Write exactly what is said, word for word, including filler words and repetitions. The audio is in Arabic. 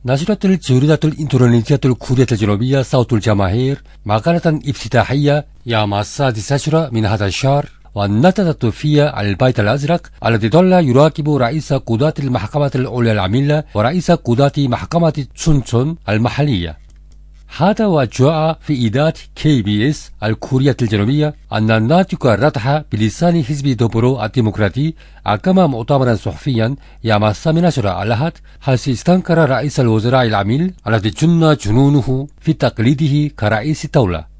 نشرت الجريدة الإندونيسية الكورية الجنوبية صوت الجماهير مقالة افتتاحية يوم السادس عشر من هذا الشهر، ونتتت فيها البيت الأزرق الذي ظل يراقب رئيس قضاة المحكمة العليا العاملة ورئيس قضاة محكمة تشونشون المحلية. هذا وجاء في إذاعة كي بي إس الكورية الجنوبية أن الناطق رتح بلسان حزب دوبرو الديمقراطي أقام مؤتمرا صحفيا يوم الثامن عشر الأحد، حيث استنكر رئيس الوزراء العامل الذي جن جنونه في تقليده كرئيس الدولة.